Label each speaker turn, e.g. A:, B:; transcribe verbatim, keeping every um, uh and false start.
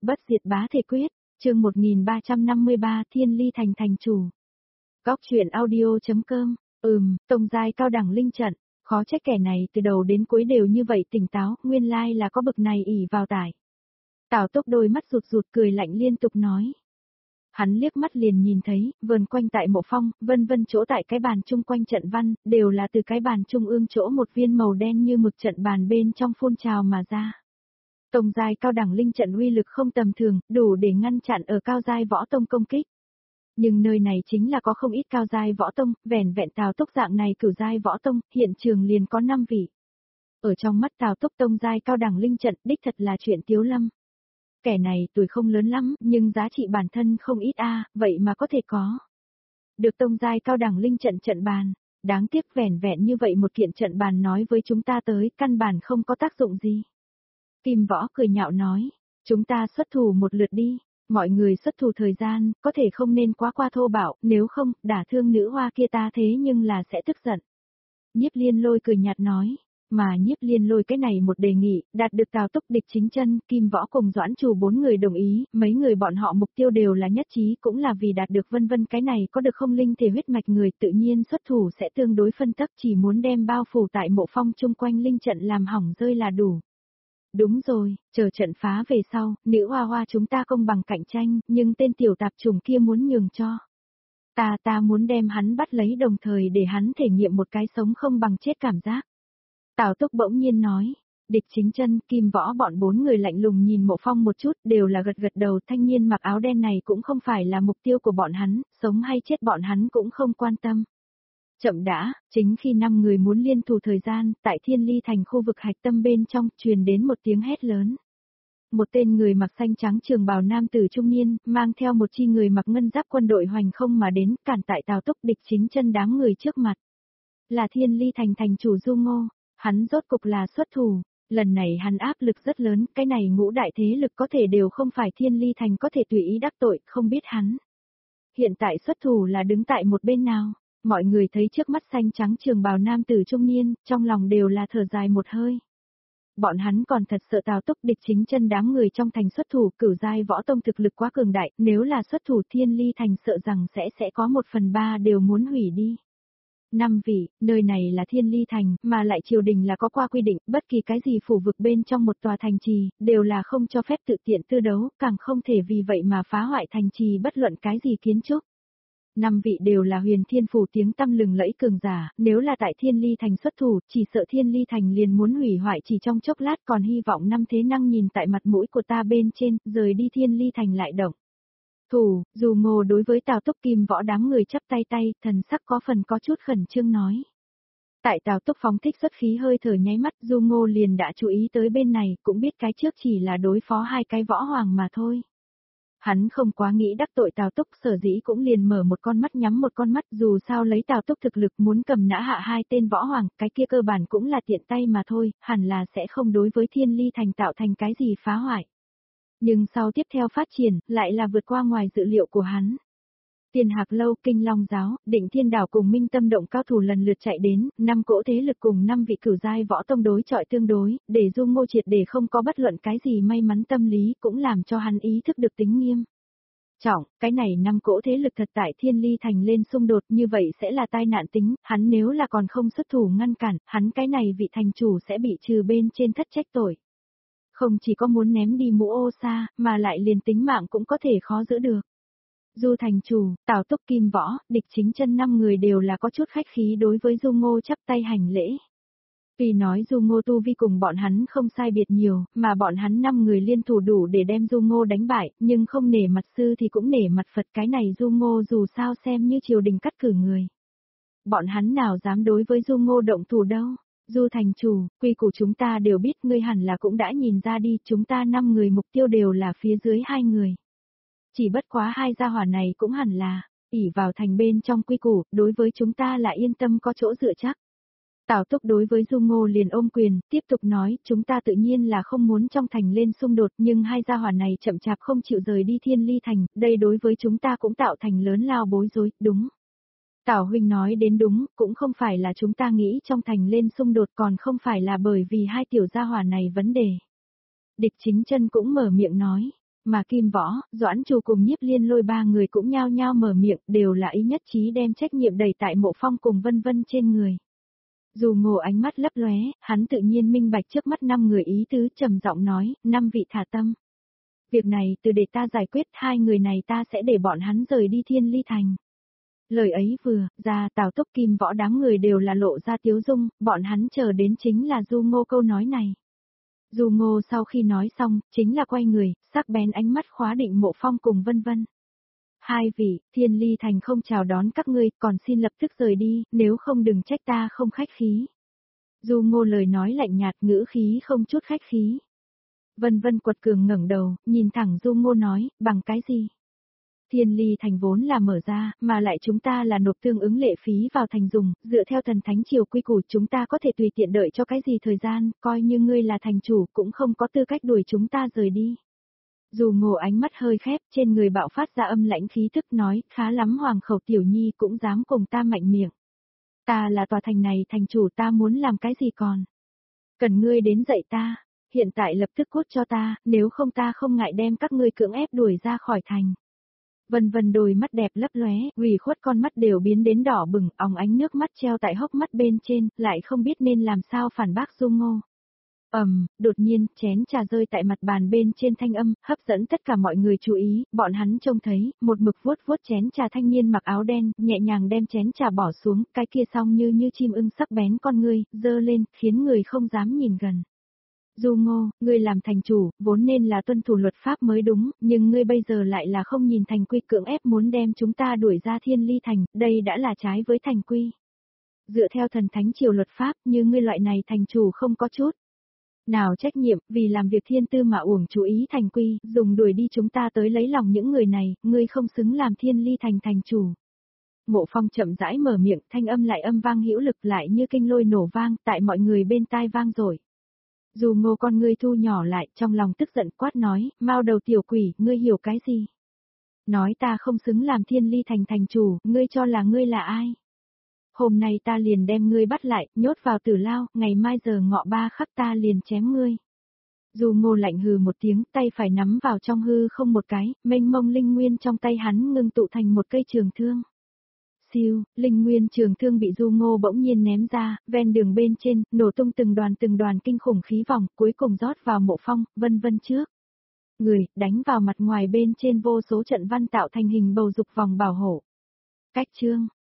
A: Bất diệt bá thể quyết, chương một nghìn ba trăm năm mươi ba Thiên Ly Thành thành chủ. Góc truyện audio.com, ừm, tông giai cao đẳng linh trận, khó trách kẻ này từ đầu đến cuối đều như vậy tỉnh táo, nguyên lai là có bực này ỷ vào tải. Tào Túc đôi mắt rụt rụt cười lạnh liên tục nói. Hắn liếc mắt liền nhìn thấy, vờn quanh tại mộ phong, vân vân chỗ tại cái bàn chung quanh trận văn, đều là từ cái bàn trung ương chỗ một viên màu đen như mực trận bàn bên trong phun trào mà ra. Tông giai cao đẳng linh trận uy lực không tầm thường, đủ để ngăn chặn ở cao giai võ tông công kích. Nhưng nơi này chính là có không ít cao giai võ tông, vẻn vẹn Tào Túc dạng này cửu giai võ tông, hiện trường liền có năm vị. Ở trong mắt Tào Túc tông giai cao đẳng linh trận, đích thật là chuyện tiếu lâm. Kẻ này tuổi không lớn lắm, nhưng giá trị bản thân không ít a, vậy mà có thể có. Được tông giai cao đẳng linh trận trận bàn, đáng tiếc vẻn vẹn như vậy một kiện trận bàn nói với chúng ta tới, căn bản không có tác dụng gì. Kim Võ cười nhạo nói, chúng ta xuất thủ một lượt đi, mọi người xuất thủ thời gian, có thể không nên quá qua thô bạo, nếu không, đả thương nữ hoa kia ta thế nhưng là sẽ tức giận. Nhiếp Liên Lôi cười nhạt nói, mà Nhiếp Liên Lôi cái này một đề nghị, đạt được Tào Túc địch chính chân, Kim Võ cùng Doãn Trù bốn người đồng ý, mấy người bọn họ mục tiêu đều là nhất trí, cũng là vì đạt được vân vân cái này có được không linh thể huyết mạch người tự nhiên xuất thủ sẽ tương đối phân tắc, chỉ muốn đem bao phủ tại mộ phong chung quanh linh trận làm hỏng rơi là đủ. Đúng rồi, chờ trận phá về sau, nữ hoa hoa chúng ta công bằng cạnh tranh, nhưng tên tiểu tạp chủng kia muốn nhường cho. Ta ta muốn đem hắn bắt lấy đồng thời để hắn thể nghiệm một cái sống không bằng chết cảm giác. Tào Túc bỗng nhiên nói, địch chính chân, Kim Võ bọn bốn người lạnh lùng nhìn mộ phong một chút, đều là gật gật đầu, thanh niên mặc áo đen này cũng không phải là mục tiêu của bọn hắn, sống hay chết bọn hắn cũng không quan tâm. Chậm đã, chính khi năm người muốn liên thủ thời gian, tại Thiên Ly Thành khu vực hạch tâm bên trong, truyền đến một tiếng hét lớn. Một tên người mặc xanh trắng trường bào nam tử trung niên, mang theo một chi người mặc ngân giáp quân đội hoành không mà đến, cản tại Tào Túc địch chính chân đám người trước mặt. Là Thiên Ly Thành thành chủ Du Ngô, hắn rốt cục là xuất thủ, lần này hắn áp lực rất lớn, cái này ngũ đại thế lực có thể đều không phải Thiên Ly Thành có thể tùy ý đắc tội, không biết hắn. Hiện tại xuất thủ là đứng tại một bên nào? Mọi người thấy trước mắt xanh trắng trường bào nam tử trung niên, trong lòng đều là thở dài một hơi. Bọn hắn còn thật sợ Tào Túc địch chính chân đám người trong thành xuất thủ, cửu giai võ tông thực lực quá cường đại, nếu là xuất thủ Thiên Ly Thành sợ rằng sẽ sẽ có một phần ba đều muốn hủy đi. Năm vị, nơi này là Thiên Ly Thành, mà lại triều đình là có qua quy định, bất kỳ cái gì phủ vực bên trong một tòa thành trì, đều là không cho phép tự tiện tư đấu, càng không thể vì vậy mà phá hoại thành trì bất luận cái gì kiến trúc. Năm vị đều là huyền thiên phủ tiếng tăm lừng lẫy cường giả, nếu là tại Thiên Ly Thành xuất thủ, chỉ sợ Thiên Ly Thành liền muốn hủy hoại chỉ trong chốc lát, còn hy vọng năm thế năng nhìn tại mặt mũi của ta bên trên, rời đi Thiên Ly Thành lại động. Thủ, dù Ngô đối với Tào Túc Kim Võ đám người chắp tay tay, thần sắc có phần có chút khẩn trương nói. Tại Tào Túc phóng thích xuất khí hơi thở nháy mắt, Du Ngô liền đã chú ý tới bên này, cũng biết cái trước chỉ là đối phó hai cái võ hoàng mà thôi. Hắn không quá nghĩ đắc tội Tào Túc, sở dĩ cũng liền mở một con mắt nhắm một con mắt, dù sao lấy Tào Túc thực lực muốn cầm nã hạ hai tên võ hoàng, cái kia cơ bản cũng là tiện tay mà thôi, hẳn là sẽ không đối với Thiên Ly Thành tạo thành cái gì phá hoại. Nhưng sau tiếp theo phát triển, lại là vượt qua ngoài dự liệu của hắn. Tiền Hạc Lâu, Kinh Long Giáo, Định Thiên Đảo cùng Minh Tâm Động cao thủ lần lượt chạy đến, năm cỗ thế lực cùng năm vị cửu giai võ tông đối chọi tương đối, để Du Ngô triệt để không có bất luận cái gì may mắn tâm lý, cũng làm cho hắn ý thức được tính nghiêm trọng, cái này năm cỗ thế lực thật tại Thiên Ly Thành lên xung đột như vậy sẽ là tai nạn tính, hắn nếu là còn không xuất thủ ngăn cản, hắn cái này vị thành chủ sẽ bị trừ bên trên thất trách tội. Không chỉ có muốn ném đi mũ ô sa, mà lại liền tính mạng cũng có thể khó giữ được. Du thành chủ, Tào Túc Kim Võ, địch chính chân năm người đều là có chút khách khí đối với Du Ngô chắp tay hành lễ. Vì nói Du Ngô tu vi cùng bọn hắn không sai biệt nhiều, mà bọn hắn năm người liên thủ đủ để đem Du Ngô đánh bại, nhưng không nể mặt sư thì cũng nể mặt Phật, cái này Du Ngô dù sao xem như triều đình cắt cử người. Bọn hắn nào dám đối với Du Ngô động thủ đâu. Du thành chủ, quy củ chúng ta đều biết, ngươi hẳn là cũng đã nhìn ra đi, chúng ta năm người mục tiêu đều là phía dưới hai người. Chỉ bất quá hai gia hỏa này cũng hẳn là, ỷ vào thành bên trong quy củ, đối với chúng ta là yên tâm có chỗ dựa chắc. Tào Túc đối với Du Ngô liền ôm quyền, tiếp tục nói, chúng ta tự nhiên là không muốn trong thành lên xung đột, nhưng hai gia hỏa này chậm chạp không chịu rời đi Thiên Ly Thành, đây đối với chúng ta cũng tạo thành lớn lao bối rối, đúng. Tào huynh nói đến đúng, cũng không phải là chúng ta nghĩ trong thành lên xung đột, còn không phải là bởi vì hai tiểu gia hỏa này vấn đề. Địch chính chân cũng mở miệng nói, Mà Kim Võ, Doãn Trù cùng Nhiếp Liên Lôi ba người cũng nhao nhao mở miệng, đều là ý nhất trí đem trách nhiệm đẩy tại Mộ Phong cùng Vân Vân trên người. Dù Ngô ánh mắt lấp lóe, hắn tự nhiên minh bạch trước mắt năm người ý tứ, trầm giọng nói, năm vị thả tâm. Việc này từ để ta giải quyết, hai người này ta sẽ để bọn hắn rời đi Thiên Ly Thành. Lời ấy vừa ra, Tào Túc Kim Võ đám người đều là lộ ra tiếu dung, bọn hắn chờ đến chính là Du Ngô câu nói này. Du Ngô sau khi nói xong, chính là quay người, sắc bén ánh mắt khóa định Mộ Phong cùng Vân Vân. Hai vị, Thiên Ly Thành không chào đón các ngươi, còn xin lập tức rời đi, nếu không đừng trách ta không khách khí. Du Ngô lời nói lạnh nhạt, ngữ khí không chút khách khí. Vân Vân quật cường ngẩng đầu, nhìn thẳng Du Ngô nói, bằng cái gì? Thiên Ly Thành vốn là mở ra, mà lại chúng ta là nộp tương ứng lệ phí vào thành dùng, dựa theo thần thánh triều quy củ chúng ta có thể tùy tiện đợi cho cái gì thời gian, coi như ngươi là thành chủ cũng không có tư cách đuổi chúng ta rời đi. Dù Ngô ánh mắt hơi khép, trên người bạo phát ra âm lãnh khí thức nói, khá lắm hoàng khẩu tiểu nhi cũng dám cùng ta mạnh miệng. Ta là tòa thành này thành chủ, ta muốn làm cái gì còn? Cần ngươi đến dạy ta, hiện tại lập tức cút cho ta, nếu không ta không ngại đem các ngươi cưỡng ép đuổi ra khỏi thành. Vân Vân đôi mắt đẹp lấp lóe, ủy khuất con mắt đều biến đến đỏ bừng, óng ánh nước mắt treo tại hốc mắt bên trên, lại không biết nên làm sao phản bác Du Ngô. Ầm, um, đột nhiên, chén trà rơi tại mặt bàn bên trên thanh âm, hấp dẫn tất cả mọi người chú ý, bọn hắn trông thấy, một mực vuốt vuốt chén trà thanh niên mặc áo đen, nhẹ nhàng đem chén trà bỏ xuống, cái kia song như như chim ưng sắc bén con ngươi, dơ lên, khiến người không dám nhìn gần. Du Ngô, ngươi làm thành chủ, vốn nên là tuân thủ luật pháp mới đúng, nhưng ngươi bây giờ lại là không nhìn thành quy, cưỡng ép muốn đem chúng ta đuổi ra Thiên Ly Thành, đây đã là trái với thành quy. Dựa theo thần thánh triều luật pháp, như ngươi loại này thành chủ không có chút nào trách nhiệm, vì làm việc thiên tư mà uổng chú ý thành quy, dùng đuổi đi chúng ta tới lấy lòng những người này, ngươi không xứng làm Thiên Ly Thành thành chủ. Mộ Phong chậm rãi mở miệng, thanh âm lại âm vang hữu lực, lại như kinh lôi nổ vang, tại mọi người bên tai vang rồi. Dù Ngô con ngươi thu nhỏ lại, trong lòng tức giận quát nói, mao đầu tiểu quỷ, ngươi hiểu cái gì? Nói ta không xứng làm Thiên Ly Thành thành chủ, ngươi cho là ngươi là ai? Hôm nay ta liền đem ngươi bắt lại, nhốt vào tử lao, ngày mai giờ ngọ ba khắc ta liền chém ngươi. Dù Ngô lạnh hừ một tiếng, tay phải nắm vào trong hư không một cái, mênh mông linh nguyên trong tay hắn ngưng tụ thành một cây trường thương. Siêu, linh nguyên trường thương bị Du Ngô bỗng nhiên ném ra, ven đường bên trên, nổ tung từng đoàn từng đoàn kinh khủng khí vòng, cuối cùng rót vào Mộ Phong, Vân Vân trước. Người, đánh vào mặt ngoài bên trên vô số trận văn tạo thành hình bầu dục vòng bảo hộ. Cách chương.